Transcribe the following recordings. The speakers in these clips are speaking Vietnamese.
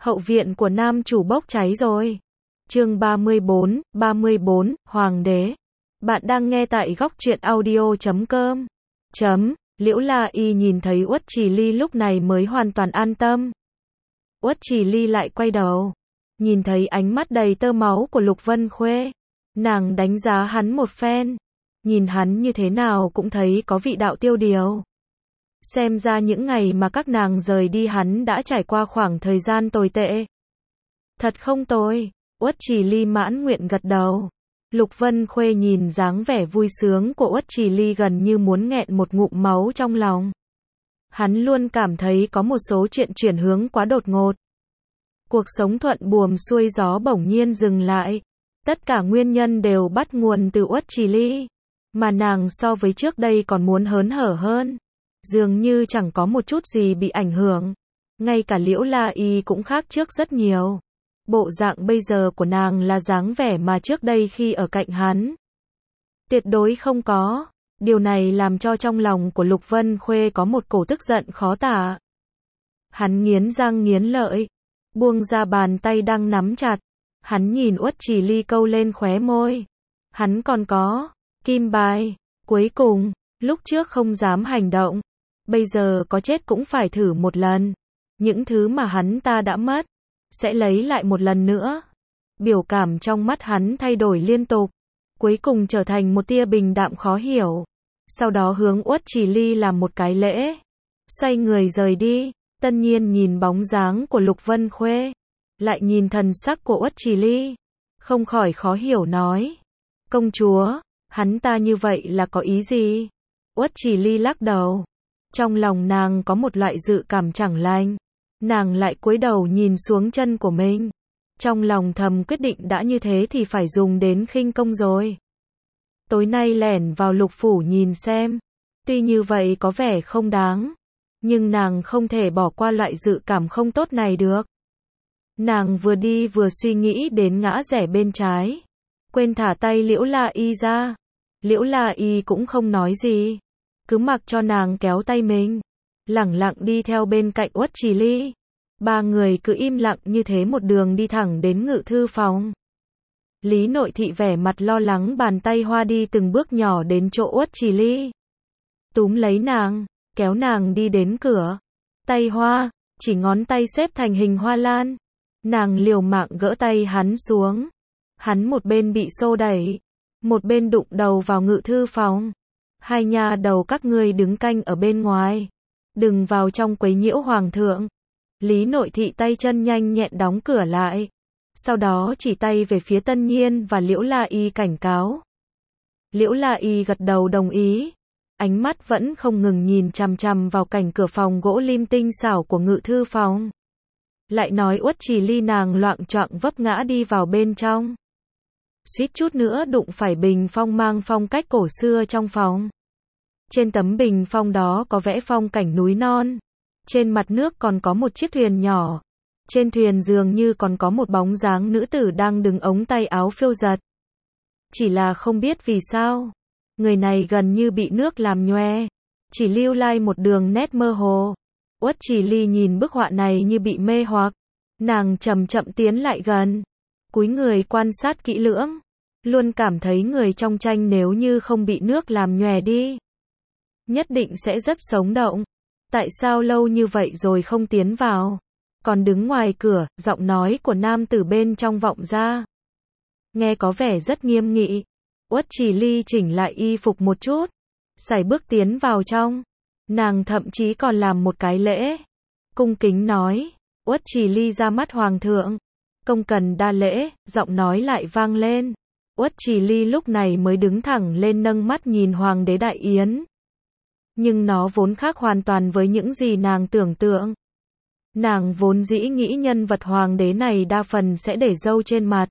Hậu viện của nam chủ bốc cháy rồi. Chương 34, Hoàng đế. Bạn đang nghe tại góc truyện audio.com. Liễu La Y nhìn thấy Uất Trì Ly lúc này mới hoàn toàn an tâm. Uất Trì Ly lại quay đầu, nhìn thấy ánh mắt đầy tơ máu của Lục Vân Khuê. Nàng đánh giá hắn một phen, nhìn hắn như thế nào cũng thấy có vị đạo tiêu điều. Xem ra những ngày mà các nàng rời đi hắn đã trải qua khoảng thời gian tồi tệ. Thật không tồi, Uất Trì Ly mãn nguyện gật đầu. Lục Vân Khuê nhìn dáng vẻ vui sướng của Uất Trì Ly gần như muốn nghẹn một ngụm máu trong lòng. Hắn luôn cảm thấy có một số chuyện chuyển hướng quá đột ngột. Cuộc sống thuận buồm xuôi gió bỗng nhiên dừng lại. Tất cả nguyên nhân đều bắt nguồn từ Uất Trì Ly. Mà nàng so với trước đây còn muốn hớn hở hơn. Dường như chẳng có một chút gì bị ảnh hưởng. Ngay cả Liễu La Y cũng khác trước rất nhiều. Bộ dạng bây giờ của nàng là dáng vẻ mà trước đây khi ở cạnh hắn. Tuyệt đối không có. Điều này làm cho trong lòng của Lục Vân Khuê có một cổ tức giận khó tả. Hắn nghiến răng nghiến lợi, buông ra bàn tay đang nắm chặt. Hắn nhìn Uất Trì Ly câu lên khóe môi. Hắn còn có kim bài. Cuối cùng, lúc trước không dám hành động, bây giờ có chết cũng phải thử một lần. Những thứ mà hắn ta đã mất, sẽ lấy lại một lần nữa. Biểu cảm trong mắt hắn thay đổi liên tục, cuối cùng trở thành một tia bình đạm khó hiểu. Sau đó hướng Uất Trì Ly làm một cái lễ, xoay người rời đi. Tân Nhiên nhìn bóng dáng của Lục Vân Khuê, lại nhìn thần sắc của Uất Trì Ly, không khỏi khó hiểu nói: công chúa, hắn ta như vậy là có ý gì? Uất Trì Ly lắc đầu. Trong lòng nàng có một loại dự cảm chẳng lành. Nàng lại cúi đầu nhìn xuống chân của mình. Trong lòng thầm quyết định đã như thế thì phải dùng đến khinh công rồi. Tối nay lẻn vào Lục phủ nhìn xem. Tuy như vậy có vẻ không đáng, nhưng nàng không thể bỏ qua loại dự cảm không tốt này được. Nàng vừa đi vừa suy nghĩ đến ngã rẽ bên trái, quên thả tay Liễu La Y ra. Liễu La Y cũng không nói gì, cứ mặc cho nàng kéo tay mình, lẳng lặng đi theo bên cạnh Uất Trì Ly. Ba người cứ im lặng như thế một đường đi thẳng đến ngự thư phòng. Lý Nội Thị vẻ mặt lo lắng bàn tay hoa đi từng bước nhỏ đến chỗ Uất Trì Ly, túm lấy nàng, kéo nàng đi đến cửa. Tay hoa, chỉ ngón tay xếp thành hình hoa lan. Nàng liều mạng gỡ tay hắn xuống. Hắn một bên bị xô đẩy, một bên đụng đầu vào ngự thư phòng. Hai nha đầu các ngươi đứng canh ở bên ngoài, đừng vào trong quấy nhiễu hoàng thượng. Lý Nội Thị tay chân nhanh nhẹn đóng cửa lại, sau đó chỉ tay về phía Tân Nhiên và Liễu La Y cảnh cáo. Liễu La Y gật đầu đồng ý, ánh mắt vẫn không ngừng nhìn chằm chằm vào cảnh cửa phòng gỗ lim tinh xảo của ngự thư phòng. Lại nói Uất Trì Ly nàng loạng choạng vấp ngã đi vào bên trong, suýt chút nữa đụng phải bình phong mang phong cách cổ xưa trong phòng. Trên tấm bình phong đó có vẽ phong cảnh núi non. Trên mặt nước còn có một chiếc thuyền nhỏ. Trên thuyền dường như còn có một bóng dáng nữ tử đang đứng ống tay áo phiêu giật. Chỉ là không biết vì sao, người này gần như bị nước làm nhoe, chỉ lưu lại một đường nét mơ hồ. Uất Trì Ly nhìn bức họa này như bị mê hoặc. Nàng chậm chậm tiến lại gần, cúi người quan sát kỹ lưỡng, luôn cảm thấy người trong tranh nếu như không bị nước làm nhòe đi, nhất định sẽ rất sống động. Tại sao lâu như vậy rồi không tiến vào, còn đứng ngoài cửa? Giọng nói của nam tử bên trong vọng ra, nghe có vẻ rất nghiêm nghị. Uất Trì Ly chỉnh lại y phục một chút, sải bước tiến vào trong. Nàng thậm chí còn làm một cái lễ, cung kính nói: Uất Trì Ly ra mắt hoàng thượng, không cần đa lễ. Giọng nói lại vang lên. Uất Trì Ly lúc này mới đứng thẳng lên nâng mắt nhìn hoàng đế đại yến. Nhưng nó vốn khác hoàn toàn với những gì nàng tưởng tượng. Nàng vốn dĩ nghĩ nhân vật hoàng đế này đa phần sẽ để râu trên mặt,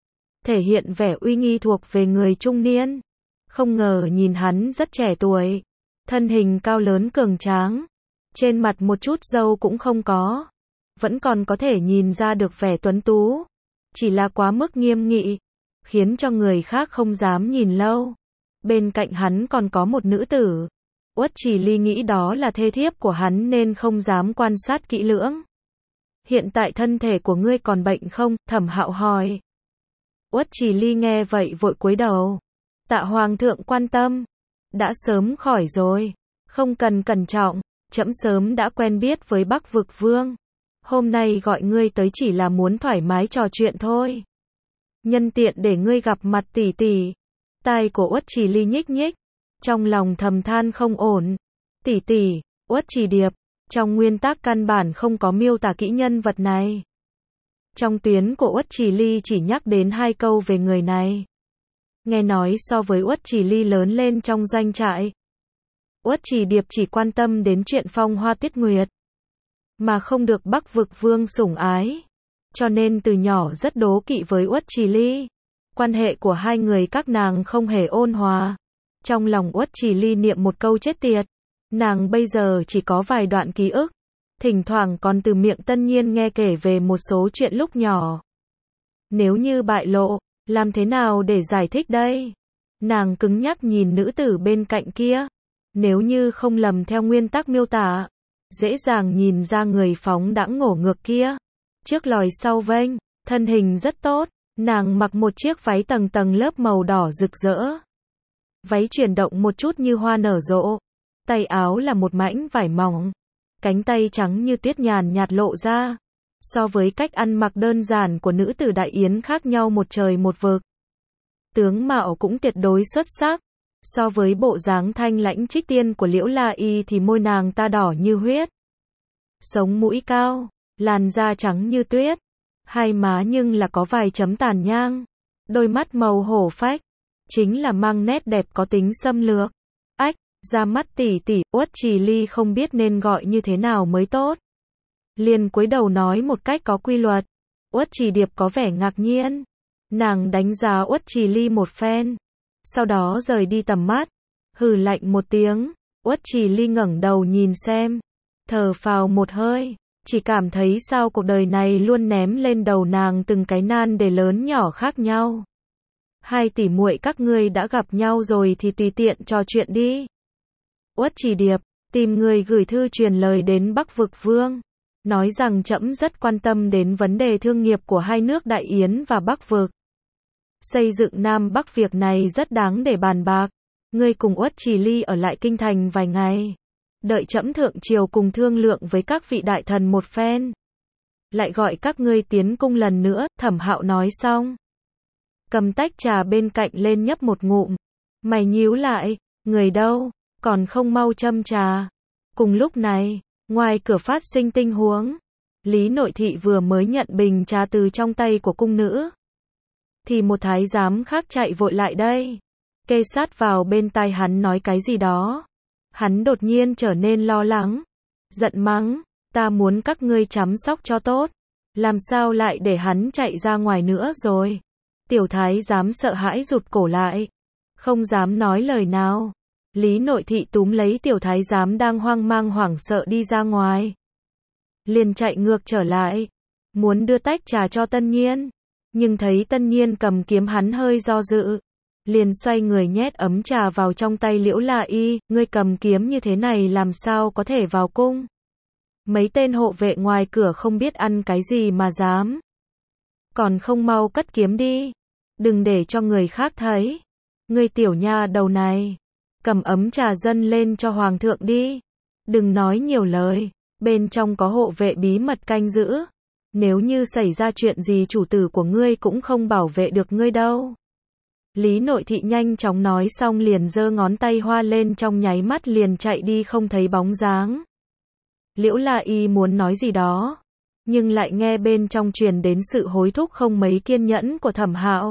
thể hiện vẻ uy nghi thuộc về người trung niên. Không ngờ nhìn hắn rất trẻ tuổi, thân hình cao lớn cường tráng, trên mặt một chút râu cũng không có, vẫn còn có thể nhìn ra được vẻ tuấn tú. Chỉ là quá mức nghiêm nghị, khiến cho người khác không dám nhìn lâu. Bên cạnh hắn còn có một nữ tử. Uất Trì Ly nghĩ đó là thê thiếp của hắn nên không dám quan sát kỹ lưỡng. Hiện tại thân thể của ngươi còn bệnh không? Thẩm Hạo hỏi. Uất Trì Ly nghe vậy vội cúi đầu. Tạ Hoàng thượng quan tâm. Đã sớm khỏi rồi. Không cần cẩn trọng. Trẫm sớm đã quen biết với Bắc Vực Vương. Hôm nay gọi ngươi tới chỉ là muốn thoải mái trò chuyện thôi. Nhân tiện để ngươi gặp mặt tỷ tỷ. Tai của Uất Trì Ly nhích nhích. Trong lòng thầm than không ổn. Tỷ tỷ, Uất Trì Điệp. Trong nguyên tắc căn bản không có miêu tả kỹ nhân vật này. Trong tuyến của Uất Trì Ly chỉ nhắc đến 2 câu về người này. Nghe nói so với Uất Trì Ly lớn lên trong doanh trại. Uất Trì Điệp chỉ quan tâm đến chuyện phong hoa tuyết nguyệt. Mà không được Bắc Vực Vương sủng ái. Cho nên từ nhỏ rất đố kỵ với Uất Trì Ly. Quan hệ của hai người các nàng không hề ôn hòa. Trong lòng Uất Trì Ly niệm một câu chết tiệt. Nàng bây giờ chỉ có vài đoạn ký ức. Thỉnh thoảng còn từ miệng Tân Nhiên nghe kể về một số chuyện lúc nhỏ. Nếu như bại lộ, làm thế nào để giải thích đây? Nàng cứng nhắc nhìn nữ tử bên cạnh kia. Nếu như không lầm theo nguyên tắc miêu tả, dễ dàng nhìn ra người phóng đãng ngổ ngược kia. Trước lòi sau vênh, thân hình rất tốt. Nàng mặc một chiếc váy tầng tầng lớp màu đỏ rực rỡ. Váy chuyển động một chút như hoa nở rộ. Tay áo là một mảnh vải mỏng. Cánh tay trắng như tuyết nhàn nhạt lộ ra. So với cách ăn mặc đơn giản của nữ tử Đại Yến khác nhau một trời một vực. Tướng mạo cũng tuyệt đối xuất sắc. So với bộ dáng thanh lãnh trích tiên của Liễu La Y thì môi nàng ta đỏ như huyết. Sống mũi cao, làn da trắng như tuyết. Hai má nhưng là có vài chấm tàn nhang. Đôi mắt màu hổ phách. Chính là mang nét đẹp có tính xâm lược. Ách, ra mắt tỷ tỷ, Uất Trì Ly không biết nên gọi như thế nào mới tốt. Liền cúi đầu nói một cách có quy luật. Uất Trì Điệp có vẻ ngạc nhiên. Nàng đánh giá Uất Trì Ly một phen. Sau đó rời đi tầm mắt. Hừ lạnh một tiếng. Uất Trì Ly ngẩng đầu nhìn xem. Thở phào một hơi. Chỉ cảm thấy sao cuộc đời này luôn ném lên đầu nàng từng cái nan đề lớn nhỏ khác nhau. Hai tỷ muội các ngươi đã gặp nhau rồi thì tùy tiện trò chuyện đi. Uất Trì Điệp, tìm người gửi thư truyền lời đến Bắc Vực Vương. Nói rằng trẫm rất quan tâm đến vấn đề thương nghiệp của hai nước Đại Yến và Bắc Vực. Xây dựng Nam Bắc việc này rất đáng để bàn bạc. Ngươi cùng Uất Trì Ly ở lại kinh thành vài ngày. Đợi trẫm thượng triều cùng thương lượng với các vị đại thần một phen. Lại gọi các ngươi tiến cung lần nữa, Thẩm Hạo nói xong. Cầm tách trà bên cạnh lên nhấp một ngụm. Mày nhíu lại, người đâu, còn không mau châm trà. Cùng lúc này, ngoài cửa phát sinh tình huống. Lý Nội Thị vừa mới nhận bình trà từ trong tay của cung nữ. Thì một thái giám khác chạy vội lại đây. Kê sát vào bên tai hắn nói cái gì đó. Hắn đột nhiên trở nên lo lắng. Giận mắng, ta muốn các ngươi chăm sóc cho tốt. Làm sao lại để hắn chạy ra ngoài nữa rồi. Tiểu thái giám sợ hãi rụt cổ lại. Không dám nói lời nào. Lý Nội Thị túm lấy tiểu thái giám đang hoang mang hoảng sợ đi ra ngoài. Liền chạy ngược trở lại. Muốn đưa tách trà cho Tân Nhiên. Nhưng thấy Tân Nhiên cầm kiếm hắn hơi do dự. Liền xoay người nhét ấm trà vào trong tay Liễu La Y. Ngươi cầm kiếm như thế này làm sao có thể vào cung. Mấy tên hộ vệ ngoài cửa không biết ăn cái gì mà dám. Còn không mau cất kiếm đi. Đừng để cho người khác thấy. Ngươi tiểu nha đầu này. Cầm ấm trà dâng lên cho hoàng thượng đi. Đừng nói nhiều lời. Bên trong có hộ vệ bí mật canh giữ. Nếu như xảy ra chuyện gì chủ tử của ngươi cũng không bảo vệ được ngươi đâu. Lý Nội Thị nhanh chóng nói xong liền giơ ngón tay hoa lên trong nháy mắt liền chạy đi không thấy bóng dáng. Liễu La Y muốn nói gì đó. Nhưng lại nghe bên trong truyền đến sự hối thúc không mấy kiên nhẫn của Thẩm Hạo.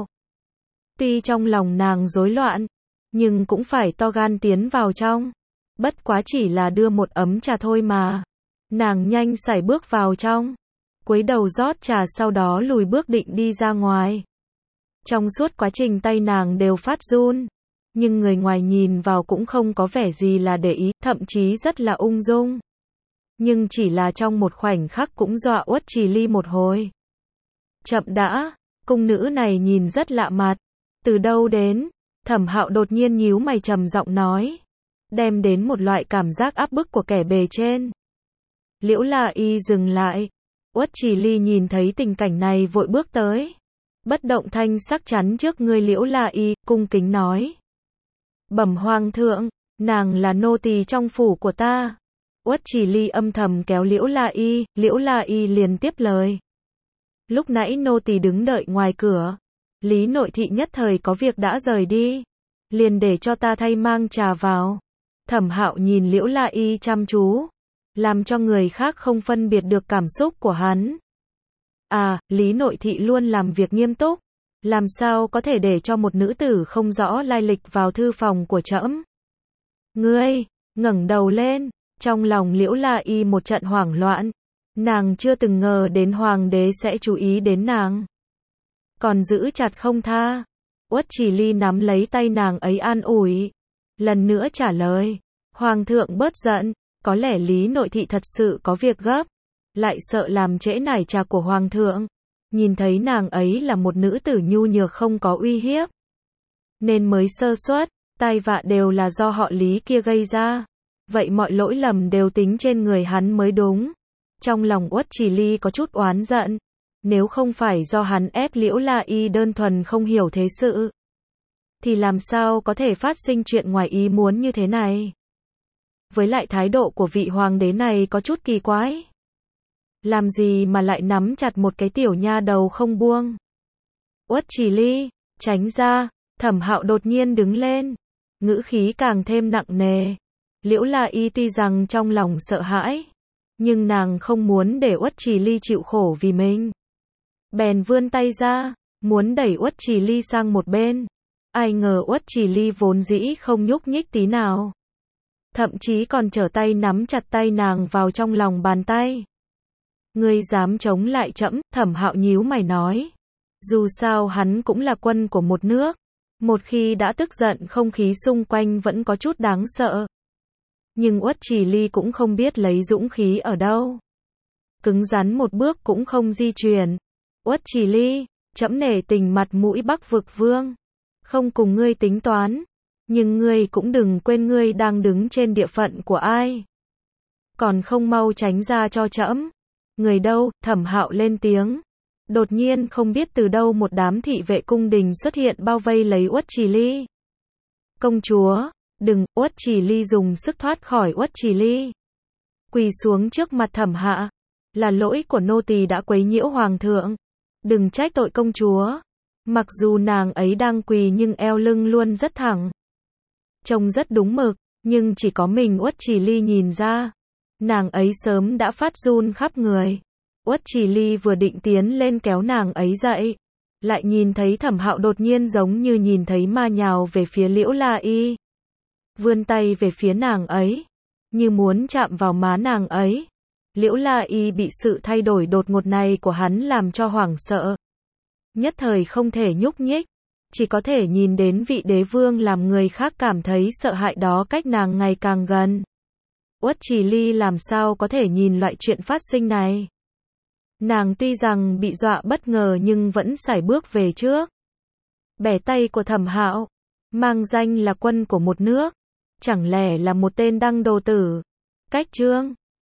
Tuy trong lòng nàng rối loạn. Nhưng cũng phải to gan tiến vào trong. Bất quá chỉ là đưa một ấm trà thôi mà. Nàng nhanh sải bước vào trong. Cúi đầu rót trà sau đó lùi bước định đi ra ngoài. Trong suốt quá trình tay nàng đều phát run. Nhưng người ngoài nhìn vào cũng không có vẻ gì là để ý, thậm chí rất là ung dung. Nhưng chỉ là trong một khoảnh khắc cũng dọa Uất Trì Ly một hồi. Chậm đã, cung nữ này nhìn rất lạ mặt. Từ đâu đến? Thẩm Hạo đột nhiên nhíu mày trầm giọng nói. Đem đến một loại cảm giác áp bức của kẻ bề trên. Liễu La Y dừng lại. Uất Trì Ly nhìn thấy tình cảnh này vội bước tới. Bất động thanh sắc chắn trước người Liễu La Y, cung kính nói. Bẩm hoàng thượng, nàng là nô tỳ trong phủ của ta. Uất Trì Ly âm thầm kéo Liễu La Y liền tiếp lời. Lúc nãy nô tỳ đứng đợi ngoài cửa. Lý nội thị nhất thời có việc đã rời đi. Liền để cho ta thay mang trà vào. Thẩm Hạo nhìn Liễu La Y chăm chú. Làm cho người khác không phân biệt được cảm xúc của hắn. À, Lý nội thị luôn làm việc nghiêm túc. Làm sao có thể để cho một nữ tử không rõ lai lịch vào thư phòng của trẫm. Ngươi, ngẩng đầu lên. Trong lòng Liễu La Y một trận hoảng loạn. Nàng chưa từng ngờ đến hoàng đế sẽ chú ý đến nàng. Còn giữ chặt không tha. Uất Trì Ly nắm lấy tay nàng ấy an ủi. Lần nữa trả lời. Hoàng thượng bớt giận. Có lẽ Lý nội thị thật sự có việc gấp. Lại sợ làm trễ nải trà của hoàng thượng. Nhìn thấy nàng ấy là một nữ tử nhu nhược không có uy hiếp. Nên mới sơ suất. Tai vạ đều là do họ Lý kia gây ra. Vậy mọi lỗi lầm đều tính trên người hắn mới đúng. Trong lòng Uất Trì Ly có chút oán giận. Nếu không phải do hắn ép Liễu La Y đơn thuần không hiểu thế sự, thì làm sao có thể phát sinh chuyện ngoài ý muốn như thế này. Với lại thái độ của vị hoàng đế này có chút kỳ quái. Làm gì mà lại nắm chặt một cái tiểu nha đầu không buông. Uất Trì Ly, tránh ra. Thẩm Hạo đột nhiên đứng lên. Ngữ khí càng thêm nặng nề. Liễu La Y tuy rằng trong lòng sợ hãi, nhưng nàng không muốn để Uất Trì Ly chịu khổ vì mình. Bèn vươn tay ra, muốn đẩy Uất Trì Ly sang một bên. Ai ngờ Uất Trì Ly vốn dĩ không nhúc nhích tí nào. Thậm chí còn trở tay nắm chặt tay nàng vào trong lòng bàn tay. Ngươi dám chống lại trẫm? Thẩm Hạo nhíu mày nói. Dù sao hắn cũng là quân của một nước. Một khi đã tức giận không khí xung quanh vẫn có chút đáng sợ. Nhưng Uất Trì Ly cũng không biết lấy dũng khí ở đâu. Cứng rắn một bước cũng không di chuyển. Uất Trì Ly, trẫm nể tình mặt mũi Bắc Vực Vương. Không cùng ngươi tính toán. Nhưng ngươi cũng đừng quên ngươi đang đứng trên địa phận của ai. Còn không mau tránh ra cho trẫm. Người đâu? Thẩm Hạo lên tiếng. Đột nhiên không biết từ đâu một đám thị vệ cung đình xuất hiện bao vây lấy Uất Trì Ly. Công chúa, đừng. Uất Trì Ly dùng sức thoát khỏi Uất Trì Ly. Quỳ xuống trước mặt Thẩm Hạ. Là lỗi của nô tỳ đã quấy nhiễu hoàng thượng. Đừng trách tội công chúa. Mặc dù nàng ấy đang quỳ nhưng eo lưng luôn rất thẳng. Trông rất đúng mực, nhưng chỉ có mình Uất Trì Ly nhìn ra. Nàng ấy sớm đã phát run khắp người. Uất Trì Ly vừa định tiến lên kéo nàng ấy dậy. Lại nhìn thấy Thẩm Hạo đột nhiên giống như nhìn thấy ma nhào về phía Liễu La Y. Vươn tay về phía nàng ấy. Như muốn chạm vào má nàng ấy. Liễu La Y bị sự thay đổi đột ngột này của hắn làm cho hoảng sợ. Nhất thời không thể nhúc nhích. Chỉ có thể nhìn đến vị đế vương làm người khác cảm thấy sợ hãi đó cách nàng ngày càng gần. Uất Trì Ly làm sao có thể nhìn loại chuyện phát sinh này. Nàng tuy rằng bị dọa bất ngờ nhưng vẫn sải bước về trước. Bẻ tay của Thẩm Hạo. Mang danh là quân của một nước. Chẳng lẽ là một tên đăng đồ tử. Cách chương